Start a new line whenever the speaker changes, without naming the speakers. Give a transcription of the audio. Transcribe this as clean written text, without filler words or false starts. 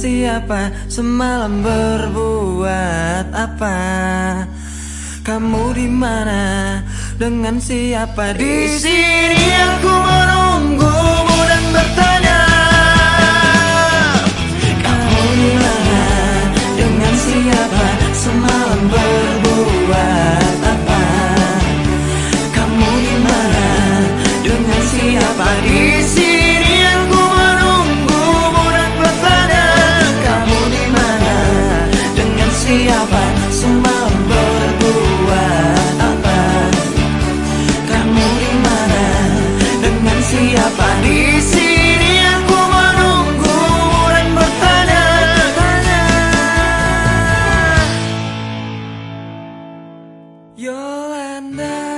siapa, semalam berbuat apa? Kamu di mana? Dengan siapa? Di sini aku menunggumu dan bertanya, kamu di mana? Dengan siapa? Semalam berbuat apa? Kamu di mana? Dengan siapa? Di sini aku menunggumu dan bertanya, kamu di mana? Dengan siapa? Semalam berbuat apa? Kamu di mana? Dengan siapa? Di sini aku menunggumu dan bertanya. Yolanda.